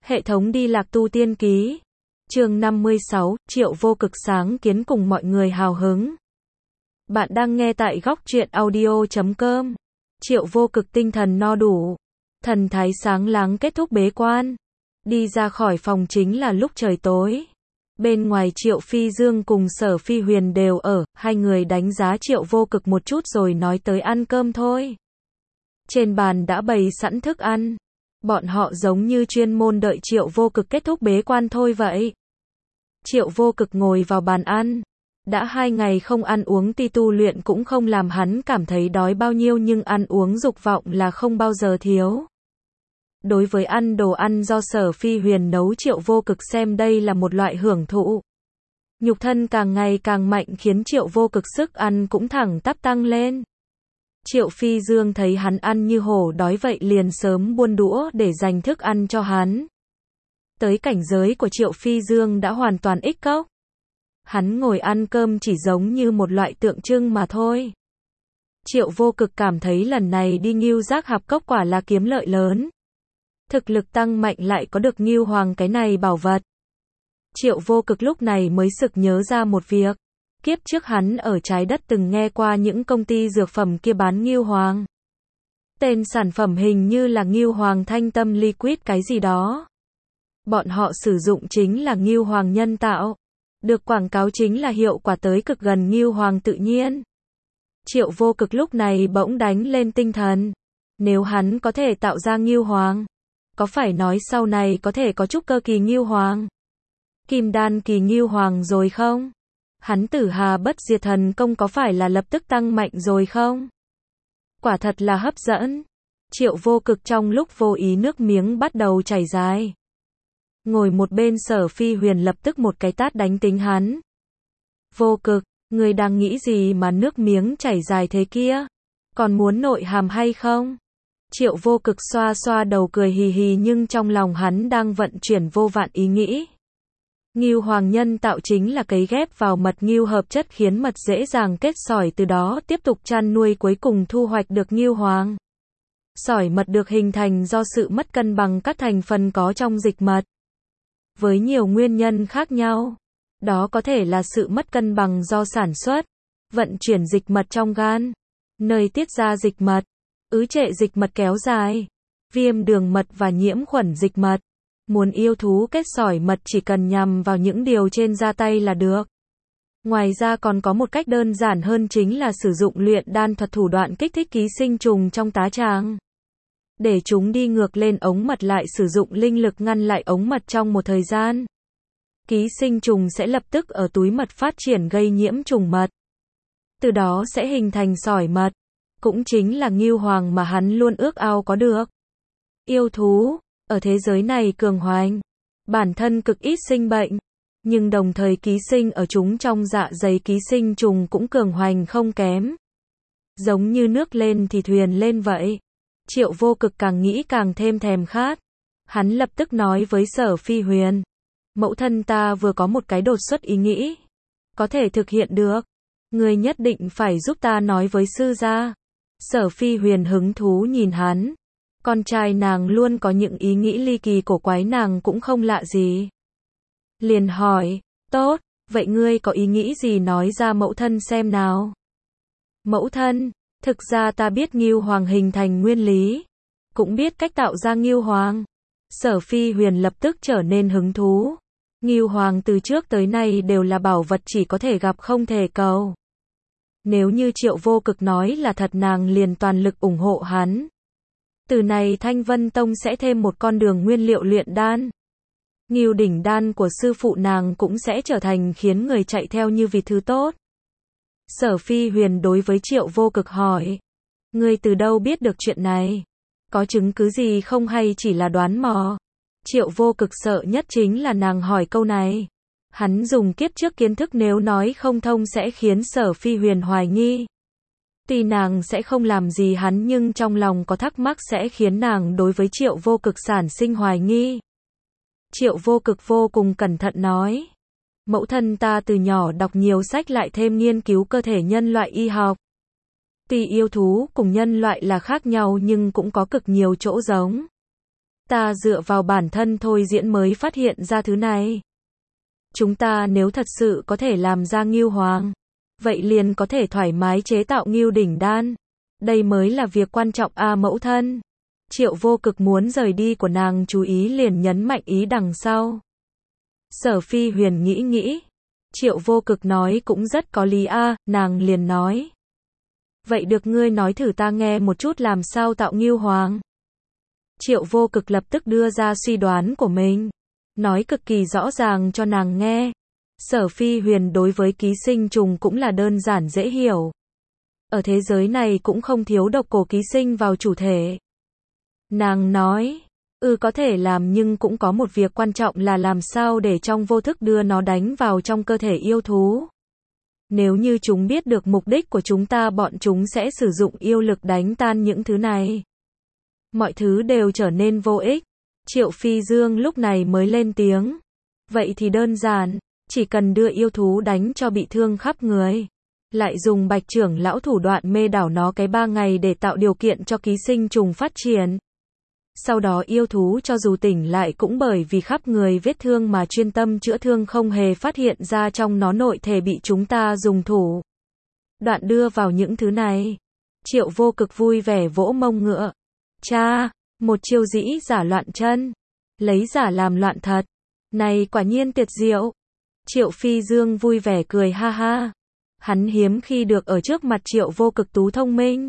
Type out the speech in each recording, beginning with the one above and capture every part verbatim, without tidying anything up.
Hệ thống đi lạc tu tiên ký. Chương năm mươi sáu, Triệu Vô Cực sáng kiến cùng mọi người hào hứng. Bạn đang nghe tại góc truyện audio chấm com. Triệu Vô Cực tinh thần no đủ, thần thái sáng láng kết thúc bế quan. Đi ra khỏi phòng chính là lúc trời tối. Bên ngoài Triệu Phi Dương cùng Sở Phi Huyền đều ở, hai người đánh giá Triệu Vô Cực một chút rồi nói tới ăn cơm thôi. Trên bàn đã bày sẵn thức ăn. Bọn họ giống như chuyên môn đợi Triệu Vô Cực kết thúc bế quan thôi vậy. Triệu Vô Cực ngồi vào bàn ăn. Đã hai ngày không ăn uống ti tu luyện cũng không làm hắn cảm thấy đói bao nhiêu, nhưng ăn uống dục vọng là không bao giờ thiếu. Đối với ăn đồ ăn do Sở Phi Huyền nấu, Triệu Vô Cực xem đây là một loại hưởng thụ. Nhục thân càng ngày càng mạnh khiến Triệu Vô Cực sức ăn cũng thẳng tắp tăng lên. Triệu Phi Dương thấy hắn ăn như hổ đói vậy liền sớm buông đũa để dành thức ăn cho hắn. Tới cảnh giới của Triệu Phi Dương đã hoàn toàn ích cốc. Hắn ngồi ăn cơm chỉ giống như một loại tượng trưng mà thôi. Triệu Vô Cực cảm thấy lần này đi Ngưu Giác Hạp Cốc quả là kiếm lợi lớn. Thực lực tăng mạnh lại có được Ngưu Hoàng cái này bảo vật. Triệu Vô Cực lúc này mới sực nhớ ra một việc. Kiếp trước hắn ở trái đất từng nghe qua những công ty dược phẩm kia bán Ngưu Hoàng. Tên sản phẩm hình như là Ngưu Hoàng Thanh Tâm Liquid cái gì đó. Bọn họ sử dụng chính là Ngưu Hoàng nhân tạo. Được quảng cáo chính là hiệu quả tới cực gần Ngưu Hoàng tự nhiên. Triệu Vô Cực lúc này bỗng đánh lên tinh thần. Nếu hắn có thể tạo ra Ngưu Hoàng, có phải nói sau này có thể có trúc cơ kỳ Ngưu Hoàng, kim đan kỳ Ngưu Hoàng rồi không? Hắn Tử Hà Bất Diệt Thần Công có phải là lập tức tăng mạnh rồi không? Quả thật là hấp dẫn. Triệu Vô Cực trong lúc vô ý nước miếng bắt đầu chảy dài. Ngồi một bên Sở Phi Huyền lập tức một cái tát đánh tính hắn. Vô Cực, ngươi đang nghĩ gì mà nước miếng chảy dài thế kia? Còn muốn nội hàm hay không? Triệu Vô Cực xoa xoa đầu cười hì hì, nhưng trong lòng hắn đang vận chuyển vô vạn ý nghĩ. Ngưu Hoàng nhân tạo chính là cấy ghép vào mật ngưu hợp chất khiến mật dễ dàng kết sỏi, từ đó tiếp tục chăn nuôi cuối cùng thu hoạch được Ngưu Hoàng. Sỏi mật được hình thành do sự mất cân bằng các thành phần có trong dịch mật. Với nhiều nguyên nhân khác nhau. Đó có thể là sự mất cân bằng do sản xuất, vận chuyển dịch mật trong gan, nơi tiết ra dịch mật, ứ trệ dịch mật kéo dài, viêm đường mật và nhiễm khuẩn dịch mật. Muốn yêu thú kết sỏi mật chỉ cần nhằm vào những điều trên ra tay là được. Ngoài ra còn có một cách đơn giản hơn, chính là sử dụng luyện đan thuật thủ đoạn kích thích ký sinh trùng trong tá tràng. Để chúng đi ngược lên ống mật, lại sử dụng linh lực ngăn lại ống mật trong một thời gian. Ký sinh trùng sẽ lập tức ở túi mật phát triển gây nhiễm trùng mật. Từ đó sẽ hình thành sỏi mật. Cũng chính là Ngưu Hoàng mà hắn luôn ước ao có được. Yêu thú ở thế giới này cường hoành, bản thân cực ít sinh bệnh, nhưng đồng thời ký sinh ở chúng trong dạ dày ký sinh trùng cũng cường hoành không kém. Giống như nước lên thì thuyền lên vậy. Triệu Vô Cực càng nghĩ càng thêm thèm khát. Hắn lập tức nói với Sở Phi Huyền. Mẫu thân ta vừa có một cái đột xuất ý nghĩ. Có thể thực hiện được. Ngươi nhất định phải giúp ta nói với sư gia. Sở Phi Huyền hứng thú nhìn hắn. Con trai nàng luôn có những ý nghĩ ly kỳ cổ quái, nàng cũng không lạ gì. Liền hỏi, tốt, vậy ngươi có ý nghĩ gì nói ra mẫu thân xem nào. Mẫu thân, thực ra ta biết Ngưu Hoàng hình thành nguyên lý, cũng biết cách tạo ra Ngưu Hoàng. Sở Phi Huyền lập tức trở nên hứng thú. Ngưu Hoàng từ trước tới nay đều là bảo vật chỉ có thể gặp không thể cầu. Nếu như Triệu Vô Cực nói là thật, nàng liền toàn lực ủng hộ hắn. Từ này Thanh Vân Tông sẽ thêm một con đường nguyên liệu luyện đan. Ngưu đỉnh đan của sư phụ nàng cũng sẽ trở thành khiến người chạy theo như vì thứ tốt. Sở Phi Huyền đối với Triệu Vô Cực hỏi. Ngươi từ đâu biết được chuyện này? Có chứng cứ gì không hay chỉ là đoán mò? Triệu Vô Cực sợ nhất chính là nàng hỏi câu này. Hắn dùng kiếp trước kiến thức nếu nói không thông sẽ khiến Sở Phi Huyền hoài nghi. Tuy nàng sẽ không làm gì hắn, nhưng trong lòng có thắc mắc sẽ khiến nàng đối với Triệu Vô Cực sản sinh hoài nghi. Triệu Vô Cực vô cùng cẩn thận nói. Mẫu thân ta từ nhỏ đọc nhiều sách, lại thêm nghiên cứu cơ thể nhân loại y học. Tuy yêu thú cùng nhân loại là khác nhau nhưng cũng có cực nhiều chỗ giống. Ta dựa vào bản thân thôi diễn mới phát hiện ra thứ này. Chúng ta nếu thật sự có thể làm ra ngưu hoàng, vậy liền có thể thoải mái chế tạo ngưu đỉnh đan. Đây mới là việc quan trọng a mẫu thân. Triệu Vô Cực muốn rời đi của nàng chú ý liền nhấn mạnh ý đằng sau. Sở Phi Huyền nghĩ nghĩ. Triệu Vô Cực nói cũng rất có lý a, nàng liền nói. Vậy được ngươi nói thử ta nghe một chút làm sao tạo ngưu hoàng. Triệu Vô Cực lập tức đưa ra suy đoán của mình. Nói cực kỳ rõ ràng cho nàng nghe. Sở Phi Huyền đối với ký sinh trùng cũng là đơn giản dễ hiểu. Ở thế giới này cũng không thiếu độc cổ ký sinh vào chủ thể. Nàng nói, ừ có thể làm nhưng cũng có một việc quan trọng là làm sao để trong vô thức đưa nó đánh vào trong cơ thể yêu thú. Nếu như chúng biết được mục đích của chúng ta bọn chúng sẽ sử dụng yêu lực đánh tan những thứ này. Mọi thứ đều trở nên vô ích. Triệu Phi Dương lúc này mới lên tiếng. Vậy thì đơn giản, chỉ cần đưa yêu thú đánh cho bị thương khắp người. Lại dùng Bạch trưởng lão thủ đoạn mê đảo nó cái ba ngày để tạo điều kiện cho ký sinh trùng phát triển. Sau đó yêu thú cho dù tỉnh lại cũng bởi vì khắp người vết thương mà chuyên tâm chữa thương không hề phát hiện ra trong nó nội thể bị chúng ta dùng thủ đoạn đưa vào những thứ này. Triệu Vô Cực vui vẻ vỗ mông ngựa. Cha, một chiêu dĩ giả loạn chân. Lấy giả làm loạn thật. Này quả nhiên tuyệt diệu. Triệu Phi Dương vui vẻ cười ha ha. Hắn hiếm khi được ở trước mặt Triệu Vô Cực tú thông minh.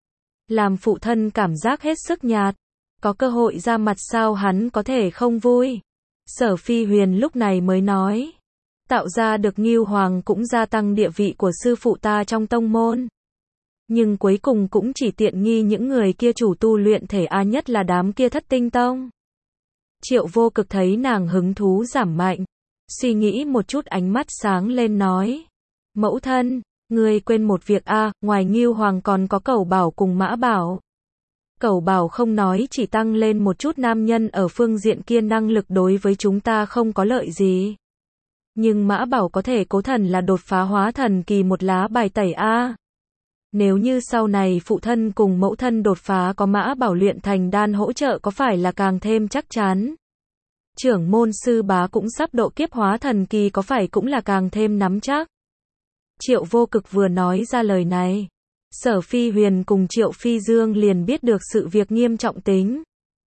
Làm phụ thân cảm giác hết sức nhạt. Có cơ hội ra mặt sao hắn có thể không vui. Sở Phi Huyền lúc này mới nói. Tạo ra được ngưu hoàng cũng gia tăng địa vị của sư phụ ta trong tông môn. Nhưng cuối cùng cũng chỉ tiện nghi những người kia chủ tu luyện thể a nhất là đám kia thất tinh tông. Triệu Vô Cực thấy nàng hứng thú giảm mạnh. Suy nghĩ một chút ánh mắt sáng lên nói. Mẫu thân, ngươi quên một việc a, ngoài ngưu hoàng còn có Cẩu Bảo cùng Mã Bảo. Cẩu Bảo không nói chỉ tăng lên một chút nam nhân ở phương diện kia năng lực đối với chúng ta không có lợi gì. Nhưng Mã Bảo có thể cố thần là đột phá hóa thần kỳ một lá bài tẩy a. Nếu như sau này phụ thân cùng mẫu thân đột phá có Mã Bảo luyện thành đan hỗ trợ có phải là càng thêm chắc chắn. Trưởng môn sư bá cũng sắp độ kiếp hóa thần kỳ có phải cũng là càng thêm nắm chắc. Triệu Vô Cực vừa nói ra lời này. Sở Phi Huyền cùng Triệu Phi Dương liền biết được sự việc nghiêm trọng tính.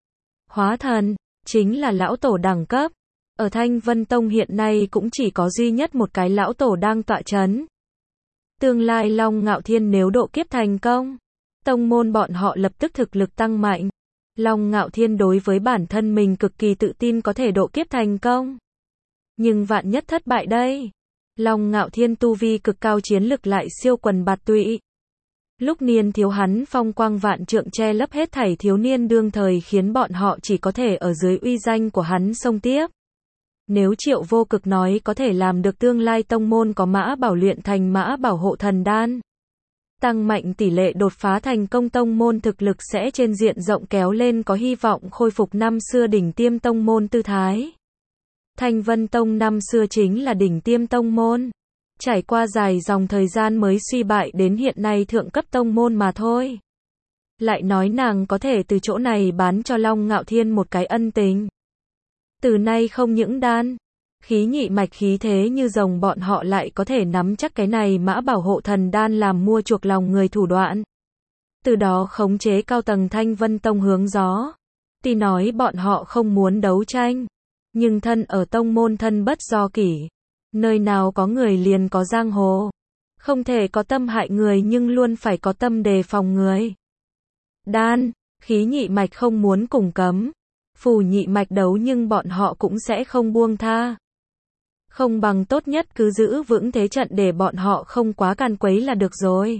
Hóa thần, chính là lão tổ đẳng cấp. Ở Thanh Vân Tông hiện nay cũng chỉ có duy nhất một cái lão tổ đang tọa chấn. Tương lai Long Ngạo Thiên nếu độ kiếp thành công, tông môn bọn họ lập tức thực lực tăng mạnh. Long Ngạo Thiên đối với bản thân mình cực kỳ tự tin có thể độ kiếp thành công. Nhưng vạn nhất thất bại đây. Long Ngạo Thiên tu vi cực cao chiến lực lại siêu quần bạt tụy. Lúc niên thiếu hắn phong quang vạn trượng che lấp hết thảy thiếu niên đương thời khiến bọn họ chỉ có thể ở dưới uy danh của hắn xông tiếp. Nếu Triệu Vô Cực nói có thể làm được tương lai tông môn có Mã Bảo luyện thành Mã Bảo hộ thần đan. Tăng mạnh tỷ lệ đột phá thành công tông môn thực lực sẽ trên diện rộng kéo lên có hy vọng khôi phục năm xưa đỉnh tiêm tông môn tư thái. Thanh Vân Tông năm xưa chính là đỉnh tiêm tông môn. Trải qua dài dòng thời gian mới suy bại đến hiện nay thượng cấp tông môn mà thôi. Lại nói nàng có thể từ chỗ này bán cho Long Ngạo Thiên một cái ân tình. Từ nay không những đan, khí nhị mạch khí thế như rồng bọn họ lại có thể nắm chắc cái này Mã Bảo hộ thần đan làm mua chuộc lòng người thủ đoạn. Từ đó khống chế cao tầng Thanh Vân Tông hướng gió. Tuy nói bọn họ không muốn đấu tranh, nhưng thân ở tông môn thân bất do kỷ. Nơi nào có người liền có giang hồ. Không thể có tâm hại người nhưng luôn phải có tâm đề phòng người. Đan, khí nhị mạch không muốn cùng cấm. Phù nhị mạch đấu nhưng bọn họ cũng sẽ không buông tha. Không bằng tốt nhất cứ giữ vững thế trận để bọn họ không quá càn quấy là được rồi.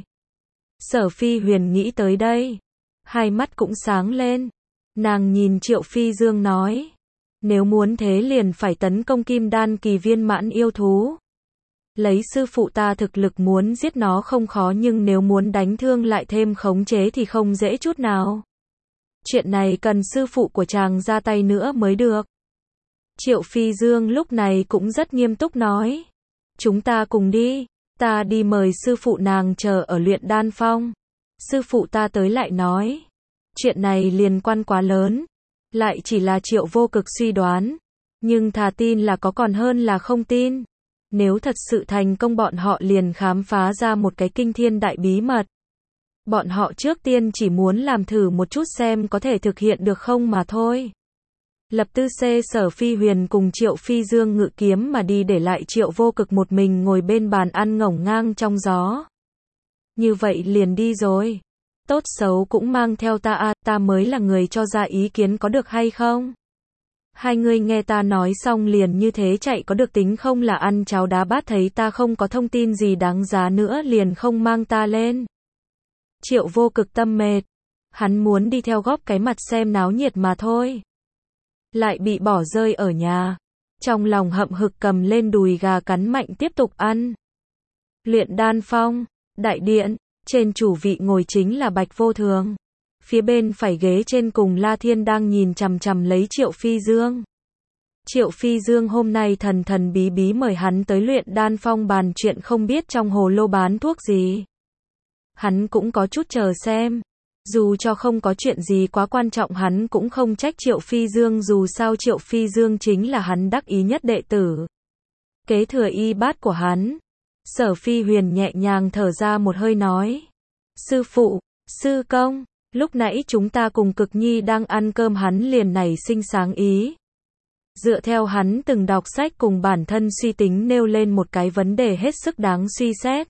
Sở Phi Huyền nghĩ tới đây. Hai mắt cũng sáng lên. Nàng nhìn Triệu Phi Dương nói. Nếu muốn thế liền phải tấn công kim đan kỳ viên mãn yêu thú. Lấy sư phụ ta thực lực muốn giết nó không khó nhưng nếu muốn đánh thương lại thêm khống chế thì không dễ chút nào. Chuyện này cần sư phụ của chàng ra tay nữa mới được. Triệu Phi Dương lúc này cũng rất nghiêm túc nói. Chúng ta cùng đi. Ta đi mời sư phụ nàng chờ ở luyện đan phong. Sư phụ ta tới lại nói. Chuyện này liên quan quá lớn. Lại chỉ là Triệu Vô Cực suy đoán. Nhưng thà tin là có còn hơn là không tin. Nếu thật sự thành công bọn họ liền khám phá ra một cái kinh thiên đại bí mật. Bọn họ trước tiên chỉ muốn làm thử một chút xem có thể thực hiện được không mà thôi. Lập tư xê Sở Phi Huyền cùng Triệu Phi Dương ngự kiếm mà đi để lại Triệu Vô Cực một mình ngồi bên bàn ăn ngổn ngang trong gió. Như vậy liền đi rồi. Tốt xấu cũng mang theo ta à, ta mới là người cho ra ý kiến có được hay không? Hai người nghe ta nói xong liền như thế chạy có được tính không là ăn cháo đá bát thấy ta không có thông tin gì đáng giá nữa liền không mang ta lên. Triệu Vô Cực tâm mệt. Hắn muốn đi theo góp cái mặt xem náo nhiệt mà thôi. Lại bị bỏ rơi ở nhà. Trong lòng hậm hực cầm lên đùi gà cắn mạnh tiếp tục ăn. Luyện đan phong, đại điện, trên chủ vị ngồi chính là Bạch Vô Thường. Phía bên phải ghế trên cùng La Thiên đang nhìn chằm chằm lấy Triệu Phi Dương. Triệu Phi Dương hôm nay thần thần bí bí mời hắn tới luyện đan phong bàn chuyện không biết trong hồ lô bán thuốc gì. Hắn cũng có chút chờ xem. Dù cho không có chuyện gì quá quan trọng hắn cũng không trách Triệu Phi Dương dù sao Triệu Phi Dương chính là hắn đắc ý nhất đệ tử. Kế thừa y bát của hắn. Sở Phi Huyền nhẹ nhàng thở ra một hơi nói. Sư phụ, sư công, lúc nãy chúng ta cùng Cực Nhi đang ăn cơm hắn liền nảy sinh sáng ý. Dựa theo hắn từng đọc sách cùng bản thân suy tính nêu lên một cái vấn đề hết sức đáng suy xét.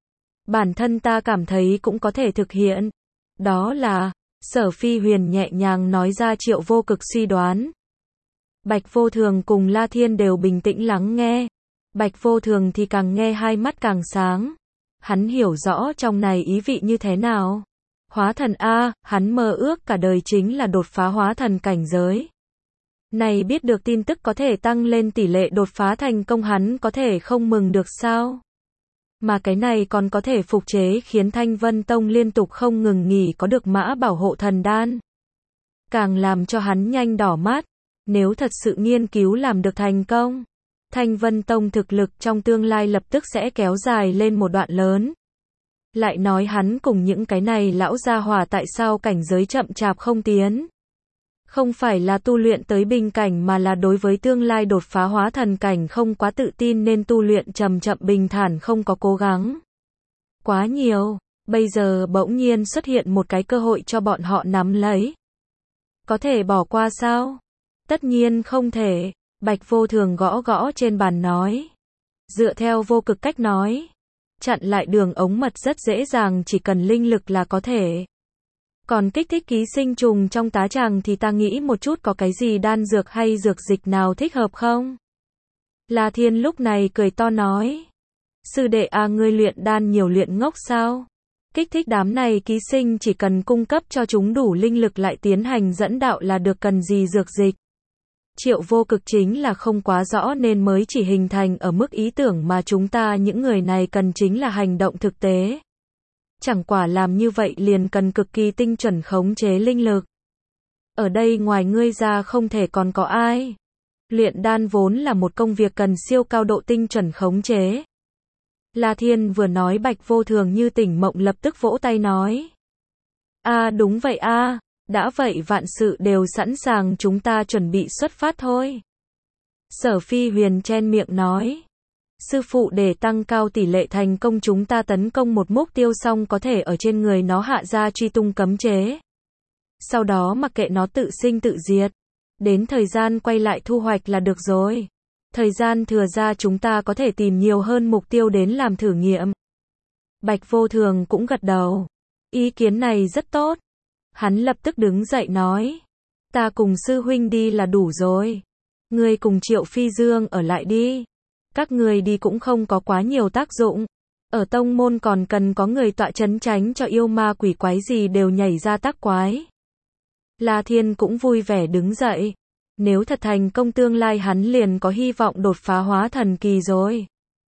Bản thân ta cảm thấy cũng có thể thực hiện. Đó là, Sở Phi Huyền nhẹ nhàng nói ra Triệu Vô Cực suy đoán. Bạch Vô Thường cùng La Thiên đều bình tĩnh lắng nghe. Bạch Vô Thường thì càng nghe hai mắt càng sáng. Hắn hiểu rõ trong này ý vị như thế nào. Hóa thần A, hắn mơ ước cả đời chính là đột phá hóa thần cảnh giới. Này biết được tin tức có thể tăng lên tỷ lệ đột phá thành công hắn có thể không mừng được sao? Mà cái này còn có thể phục chế khiến Thanh Vân Tông liên tục không ngừng nghỉ có được mã bảo hộ thần đan. Càng làm cho hắn nhanh đỏ mắt. Nếu thật sự nghiên cứu làm được thành công, Thanh Vân Tông thực lực trong tương lai lập tức sẽ kéo dài lên một đoạn lớn. Lại nói hắn cùng những cái này lão gia hỏa tại sao cảnh giới chậm chạp không tiến. Không phải là tu luyện tới bình cảnh mà là đối với tương lai đột phá hóa thần cảnh không quá tự tin nên tu luyện chậm chậm bình thản không có cố gắng. Quá nhiều, bây giờ bỗng nhiên xuất hiện một cái cơ hội cho bọn họ nắm lấy. Có thể bỏ qua sao? Tất nhiên không thể, Bạch Vô Thường gõ gõ trên bàn nói. Dựa theo Vô Cực cách nói, chặn lại đường ống mật rất dễ dàng chỉ cần linh lực là có thể. Còn kích thích ký sinh trùng trong tá tràng thì ta nghĩ một chút có cái gì đan dược hay dược dịch nào thích hợp không? La Thiên lúc này cười to nói. Sư đệ à ngươi luyện đan nhiều luyện ngốc sao? Kích thích đám này ký sinh chỉ cần cung cấp cho chúng đủ linh lực lại tiến hành dẫn đạo là được cần gì dược dịch. Triệu Vô Cực chính là không quá rõ nên mới chỉ hình thành ở mức ý tưởng mà chúng ta những người này cần chính là hành động thực tế. Chẳng quả làm như vậy liền cần cực kỳ tinh chuẩn khống chế linh lực. Ở đây ngoài ngươi ra không thể còn có ai. Luyện đan vốn là một công việc cần siêu cao độ tinh chuẩn khống chế. La Thiên vừa nói Bạch Vô Thường như tỉnh mộng lập tức vỗ tay nói. A à, đúng vậy a, à. Đã vậy vạn sự đều sẵn sàng chúng ta chuẩn bị xuất phát thôi. Sở Phi Huyền chen miệng nói. Sư phụ để tăng cao tỷ lệ thành công chúng ta tấn công một mục tiêu xong có thể ở trên người nó hạ ra truy tung cấm chế. Sau đó mặc kệ nó tự sinh tự diệt. Đến thời gian quay lại thu hoạch là được rồi. Thời gian thừa ra chúng ta có thể tìm nhiều hơn mục tiêu đến làm thử nghiệm. Bạch Vô Thường cũng gật đầu. Ý kiến này rất tốt. Hắn lập tức đứng dậy nói. Ta cùng sư huynh đi là đủ rồi. Ngươi cùng Triệu Phi Dương ở lại đi. Các người đi cũng không có quá nhiều tác dụng. Ở tông môn còn cần có người tọa chấn tránh cho yêu ma quỷ quái gì đều nhảy ra tác quái. La Thiên cũng vui vẻ đứng dậy. Nếu thật thành công tương lai hắn liền có hy vọng đột phá hóa thần kỳ rồi.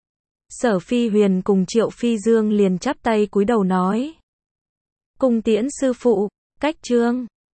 Sở Phi Huyền cùng Triệu Phi Dương liền chắp tay cúi đầu nói. Cung tiễn sư phụ, cách chương.